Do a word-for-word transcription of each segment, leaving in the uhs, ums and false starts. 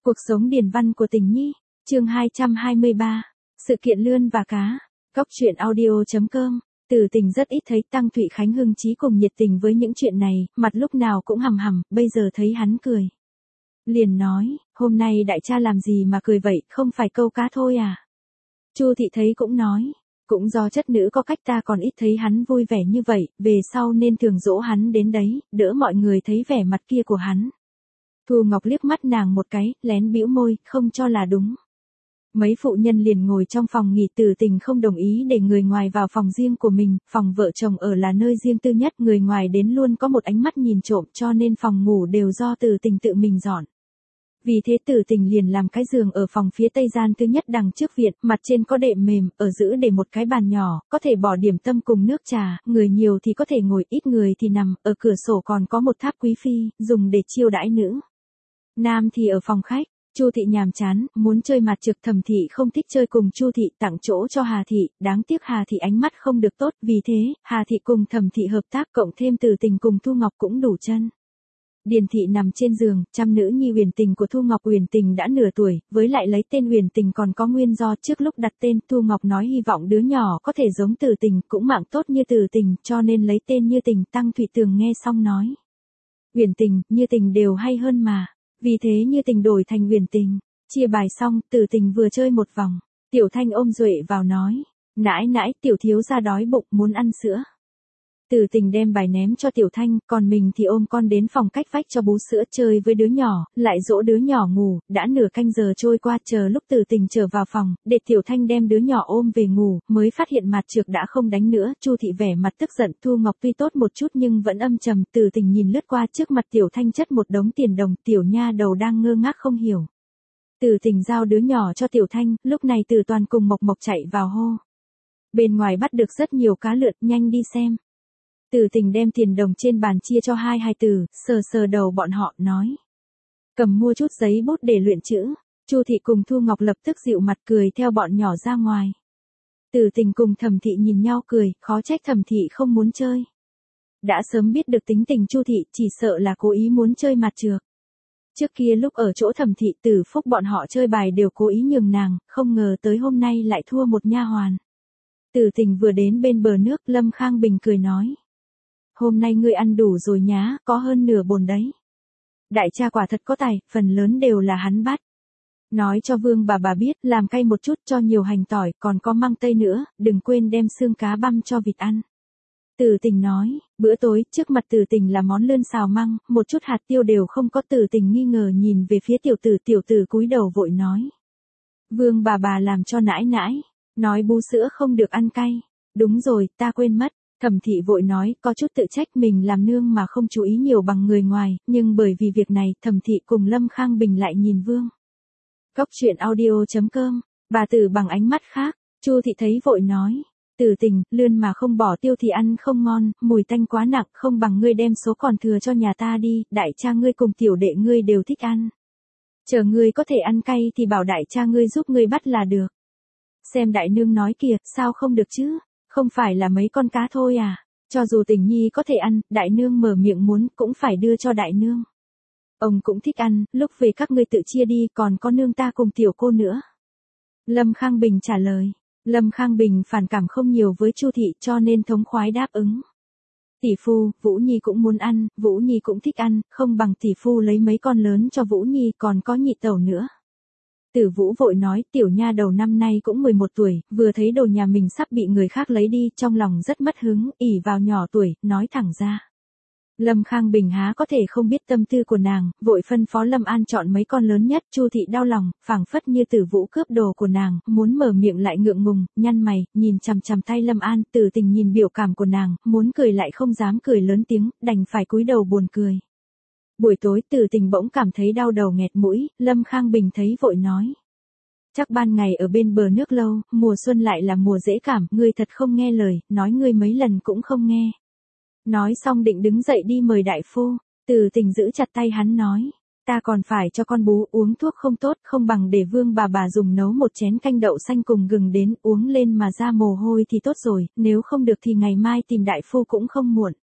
Cuộc sống điển văn của Tình Nhi, chương hai trăm hai mươi ba, sự kiện lươn và cá. Góc truyện audio chấm com. Từ Tình rất ít thấy Tăng Thụy Khánh hưng chí cùng nhiệt tình với những chuyện này, mặt lúc nào cũng hầm hầm, bây giờ thấy hắn cười. Liền nói, hôm nay đại cha làm gì mà cười vậy, không phải câu cá thôi à? Chu Thị thấy cũng nói, cũng do chất nữ có cách ta còn ít thấy hắn vui vẻ như vậy, về sau nên thường dỗ hắn đến đấy, đỡ mọi người thấy vẻ mặt kia của hắn. Thu Ngọc liếc mắt nàng một cái, lén bĩu môi, không cho là đúng. Mấy phụ nhân liền ngồi trong phòng nghỉ. Từ Tình không đồng ý để người ngoài vào phòng riêng của mình, phòng vợ chồng ở là nơi riêng tư nhất, người ngoài đến luôn có một ánh mắt nhìn trộm, cho nên phòng ngủ đều do Từ Tình tự mình dọn. Vì thế Từ Tình liền làm cái giường ở phòng phía tây gian thứ nhất đằng trước viện, mặt trên có đệm mềm, ở giữa để một cái bàn nhỏ, có thể bỏ điểm tâm cùng nước trà, người nhiều thì có thể ngồi, ít người thì nằm, ở cửa sổ còn có một tháp quý phi, dùng để chiêu đãi nữ. Nam thì ở phòng khách. Chu Thị nhàm chán, muốn chơi mặt trược. Thẩm Thị không thích chơi cùng Chu Thị, tặng chỗ cho Hà Thị, đáng tiếc Hà Thị ánh mắt không được tốt, vì thế, Hà Thị cùng Thẩm Thị hợp tác, cộng thêm Từ Tình cùng Thu Ngọc cũng đủ chân. Điền Thị nằm trên giường, chăm nữ nhi Uyển Tình của Thu Ngọc. Uyển Tình đã nửa tuổi, với lại lấy tên Uyển Tình còn có nguyên do, trước lúc đặt tên, Thu Ngọc nói hy vọng đứa nhỏ có thể giống Từ Tình, cũng mạng tốt như Từ Tình, cho nên lấy tên Như Tình. Tăng Thụy Tường nghe xong nói, Uyển Tình, Như Tình đều hay hơn mà. Vì thế Như Tình đổi thành Uyển Tình. Chia bài xong, Từ Tình vừa chơi một vòng, Tiểu Thanh ôm Duệ vào nói, nãi nãi, tiểu thiếu gia đói bụng, muốn ăn sữa. Từ Tình đem bài ném cho Tiểu Thanh, còn mình thì ôm con đến phòng cách vách cho bú sữa, chơi với đứa nhỏ, lại dỗ đứa nhỏ ngủ. Đã nửa canh giờ trôi qua, chờ lúc Từ Tình trở vào phòng, để Tiểu Thanh đem đứa nhỏ ôm về ngủ, mới phát hiện mặt trược đã không đánh nữa. Chu Thị vẻ mặt tức giận. Thu Ngọc tuy tốt một chút nhưng vẫn âm trầm. Từ Tình nhìn lướt qua trước mặt Tiểu Thanh chất một đống tiền đồng, tiểu nha đầu đang ngơ ngác không hiểu. Từ Tình giao đứa nhỏ cho Tiểu Thanh, lúc này Từ Toàn cùng Mộc Mộc chạy vào hô, bên ngoài bắt được rất nhiều cá lượn, nhanh đi xem. Từ Tình đem tiền đồng trên bàn chia cho hai hài tử, sờ sờ đầu bọn họ, nói, cầm mua chút giấy bút để luyện chữ. Chu Thị cùng Thu Ngọc lập tức dịu mặt cười theo bọn nhỏ ra ngoài. Từ Tình cùng Thẩm Thị nhìn nhau cười, khó trách Thẩm Thị không muốn chơi. Đã sớm biết được tính tình Chu Thị, chỉ sợ là cố ý muốn chơi mặt trược. Trước kia lúc ở chỗ Thẩm Thị, Từ Phúc bọn họ chơi bài đều cố ý nhường nàng, không ngờ tới hôm nay lại thua một nha hoàn. Từ Tình vừa đến bên bờ nước, Lâm Khang Bình cười nói, hôm nay ngươi ăn đủ rồi nhá, có hơn nửa bồn đấy. Đại cha quả thật có tài, phần lớn đều là hắn bắt. Nói cho Vương bà bà biết, làm cay một chút, cho nhiều hành tỏi, còn có măng tây nữa, đừng quên đem xương cá băm cho vịt ăn. Từ Tình nói, bữa tối, trước mặt Từ Tình là món lươn xào măng, một chút hạt tiêu đều không có. Từ Tình nghi ngờ nhìn về phía tiểu tử, tiểu tử cúi đầu vội nói, Vương bà bà làm cho nãi nãi, nói bú sữa không được ăn cay. Đúng rồi, ta quên mất. Thẩm Thị vội nói, có chút tự trách mình làm nương mà không chú ý nhiều bằng người ngoài, nhưng bởi vì việc này, Thẩm Thị cùng Lâm Khang Bình lại nhìn Vương. Góc truyện audio chấm com, bà Tử bằng ánh mắt khác. Chu Thị thấy vội nói, Từ Tình, lươn mà không bỏ tiêu thì ăn không ngon, mùi tanh quá nặng, không bằng ngươi đem số còn thừa cho nhà ta đi, đại cha ngươi cùng tiểu đệ ngươi đều thích ăn. Chờ ngươi có thể ăn cay thì bảo đại cha ngươi giúp ngươi bắt là được. Xem đại nương nói kìa, sao không được chứ? Không phải là mấy con cá thôi à? Cho dù Tình Nhi có thể ăn, đại nương mở miệng muốn, cũng phải đưa cho đại nương. Ông cũng thích ăn, lúc về các ngươi tự chia đi, còn có nương ta cùng tiểu cô nữa. Lâm Khang Bình trả lời. Lâm Khang Bình phản cảm không nhiều với Chu Thị, cho nên thống khoái đáp ứng. Tỷ phu, Vũ Nhi cũng muốn ăn, Vũ Nhi cũng thích ăn, không bằng tỷ phu lấy mấy con lớn cho Vũ Nhi, còn có nhị tẩu nữa. Tử Vũ vội nói, tiểu nha đầu năm nay cũng mười một tuổi, vừa thấy đồ nhà mình sắp bị người khác lấy đi, trong lòng rất mất hứng, ỉ vào nhỏ tuổi, nói thẳng ra. Lâm Khang Bình há có thể không biết tâm tư của nàng, vội phân phó Lâm An chọn mấy con lớn nhất. Chu Thị đau lòng, phảng phất như Tử Vũ cướp đồ của nàng, muốn mở miệng lại ngượng ngùng, nhăn mày, nhìn chằm chằm tay Lâm An. Từ Tình nhìn biểu cảm của nàng, muốn cười lại không dám cười lớn tiếng, đành phải cúi đầu buồn cười. Buổi tối Từ Tình bỗng cảm thấy đau đầu nghẹt mũi, Lâm Khang Bình thấy vội nói, chắc ban ngày ở bên bờ nước lâu, mùa xuân lại là mùa dễ cảm, ngươi thật không nghe lời, nói ngươi mấy lần cũng không nghe. Nói xong định đứng dậy đi mời đại phu. Từ Tình giữ chặt tay hắn nói, ta còn phải cho con bú, uống thuốc không tốt, không bằng để Vương bà bà dùng nấu một chén canh đậu xanh cùng gừng đến, uống lên mà ra mồ hôi thì tốt rồi, nếu không được thì ngày mai tìm đại phu cũng không muộn.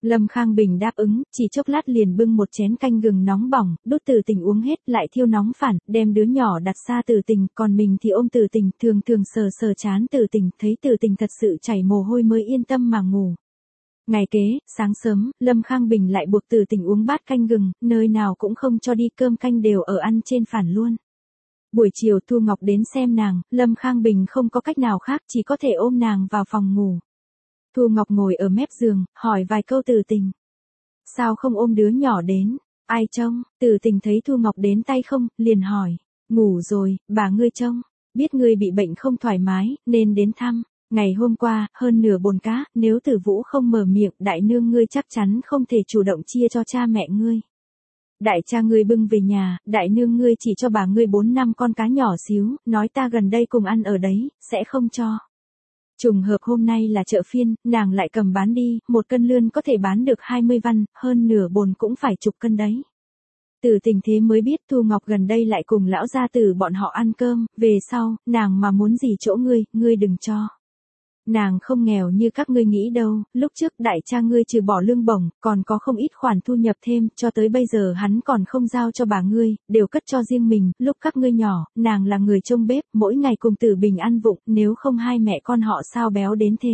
Lâm Khang Bình đáp ứng, chỉ chốc lát liền bưng một chén canh gừng nóng bỏng, đút Từ Tình uống hết, lại thiêu nóng phản, đem đứa nhỏ đặt xa Từ Tình, còn mình thì ôm Từ Tình, thường thường sờ sờ chán Từ Tình, thấy Từ Tình thật sự chảy mồ hôi mới yên tâm mà ngủ. Ngày kế, sáng sớm, Lâm Khang Bình lại buộc Từ Tình uống bát canh gừng, nơi nào cũng không cho đi, cơm canh đều ở ăn trên phản luôn. Buổi chiều Thu Ngọc đến xem nàng, Lâm Khang Bình không có cách nào khác, chỉ có thể ôm nàng vào phòng ngủ. Thu Ngọc ngồi ở mép giường, hỏi vài câu Từ Tình. Sao không ôm đứa nhỏ đến, ai trông? Từ Tình thấy Thu Ngọc đến tay không, liền hỏi. Ngủ rồi, bà ngươi trông, biết ngươi bị bệnh không thoải mái, nên đến thăm. Ngày hôm qua, hơn nửa bồn cá, nếu Tử Vũ không mở miệng, đại nương ngươi chắc chắn không thể chủ động chia cho cha mẹ ngươi. Đại cha ngươi bưng về nhà, đại nương ngươi chỉ cho bà ngươi bốn năm con cá nhỏ xíu, nói ta gần đây cùng ăn ở đấy, sẽ không cho. Trùng hợp hôm nay là chợ phiên, nàng lại cầm bán đi, một cân lươn có thể bán được hai mươi văn, hơn nửa bồn cũng phải chục cân đấy. Từ Tình thế mới biết Thu Ngọc gần đây lại cùng lão gia tử bọn họ ăn cơm, về sau, nàng mà muốn gì chỗ ngươi, ngươi đừng cho. Nàng không nghèo như các ngươi nghĩ đâu, lúc trước đại cha ngươi trừ bỏ lương bổng, còn có không ít khoản thu nhập thêm, cho tới bây giờ hắn còn không giao cho bà ngươi, đều cất cho riêng mình, lúc các ngươi nhỏ, nàng là người trông bếp, mỗi ngày cùng Tử Bình ăn vụng, nếu không hai mẹ con họ sao béo đến thế.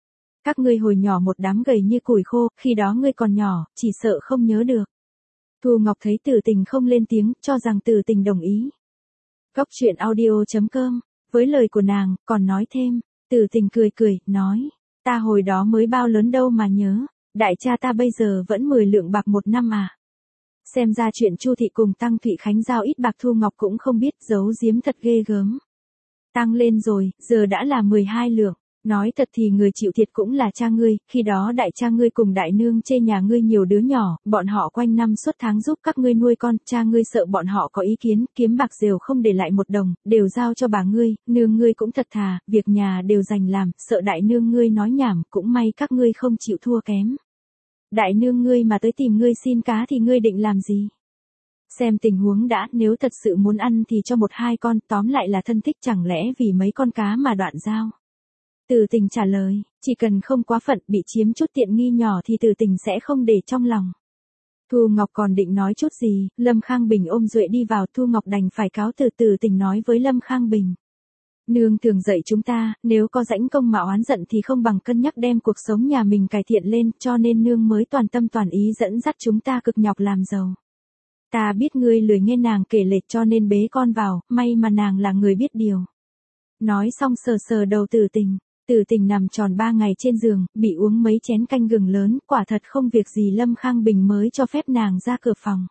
Các ngươi hồi nhỏ một đám gầy như củi khô, khi đó ngươi còn nhỏ, chỉ sợ không nhớ được. Thu Ngọc thấy Từ Tình không lên tiếng, cho rằng Từ Tình đồng ý. Góc truyện audio chấm com, với lời của nàng, còn nói thêm. Từ Tình cười cười, nói, ta hồi đó mới bao lớn đâu mà nhớ, đại cha ta bây giờ vẫn mười lượng bạc một năm à. Xem ra chuyện Chu thị cùng Tăng Thụy Khánh giao ít bạc Thu Ngọc cũng không biết, giấu giếm thật ghê gớm. Tăng lên rồi, giờ đã là mười hai lượng. Nói thật thì người chịu thiệt cũng là cha ngươi, khi đó đại cha ngươi cùng đại nương chê nhà ngươi nhiều đứa nhỏ, bọn họ quanh năm suốt tháng giúp các ngươi nuôi con, cha ngươi sợ bọn họ có ý kiến, kiếm bạc rều không để lại một đồng, đều giao cho bà ngươi, nương ngươi cũng thật thà, việc nhà đều dành làm, sợ đại nương ngươi nói nhảm, cũng may các ngươi không chịu thua kém. Đại nương ngươi mà tới tìm ngươi xin cá thì ngươi định làm gì? Xem tình huống đã, nếu thật sự muốn ăn thì cho một hai con, tóm lại là thân thích, chẳng lẽ vì mấy con cá mà đoạn giao. Từ Tình trả lời, chỉ cần không quá phận, bị chiếm chút tiện nghi nhỏ thì Từ Tình sẽ không để trong lòng. Thu Ngọc còn định nói chút gì, Lâm Khang Bình ôm Duệ đi vào, Thu Ngọc đành phải cáo từ. Từ Tình nói với Lâm Khang Bình. Nương thường dạy chúng ta, nếu có rãnh công mà oán giận thì không bằng cân nhắc đem cuộc sống nhà mình cải thiện lên, cho nên nương mới toàn tâm toàn ý dẫn dắt chúng ta cực nhọc làm giàu. Ta biết ngươi lười nghe nàng kể lể cho nên bế con vào, may mà nàng là người biết điều. Nói xong sờ sờ đầu Từ Tình. Từ Tình nằm tròn ba ngày trên giường, bị uống mấy chén canh gừng lớn, quả thật không việc gì. Lâm Khang Bình mới cho phép nàng ra cửa phòng.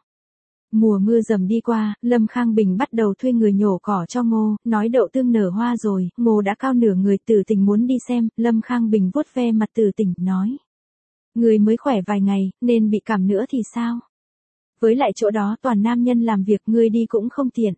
Mùa mưa dầm đi qua, Lâm Khang Bình bắt đầu thuê người nhổ cỏ cho ngô, nói đậu tương nở hoa rồi, ngô đã cao nửa người. Từ Tình muốn đi xem, Lâm Khang Bình vuốt ve mặt Từ Tình, nói. Người mới khỏe vài ngày, nên bị cảm nữa thì sao? Với lại chỗ đó toàn nam nhân làm việc, ngươi đi cũng không tiện.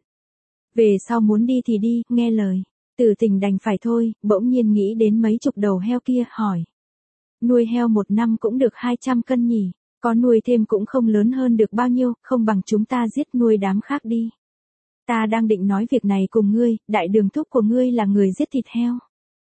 Về sau muốn đi thì đi, nghe lời. Từ Tình đành phải thôi, bỗng nhiên nghĩ đến mấy chục đầu heo kia, hỏi. Nuôi heo một năm cũng được hai trăm cân nhỉ, có nuôi thêm cũng không lớn hơn được bao nhiêu, không bằng chúng ta giết nuôi đám khác đi. Ta đang định nói việc này cùng ngươi, đại đường thúc của ngươi là người giết thịt heo.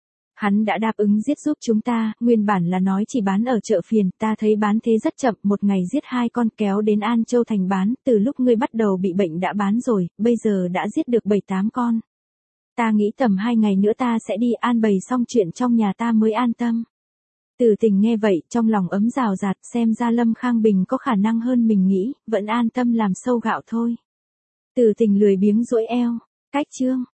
Hắn đã đáp ứng giết giúp chúng ta, nguyên bản là nói chỉ bán ở chợ phiền, ta thấy bán thế rất chậm, một ngày giết hai con kéo đến An Châu thành bán, từ lúc ngươi bắt đầu bị bệnh đã bán rồi, bây giờ đã giết được bảy tám con. Ta nghĩ tầm hai ngày nữa ta sẽ đi an bày xong chuyện trong nhà ta mới an tâm. Từ Tình nghe vậy, trong lòng ấm rào rạt, xem ra Lâm Khang Bình có khả năng hơn mình nghĩ, vẫn an tâm làm sâu gạo thôi. Từ Tình lười biếng duỗi eo, cách chương.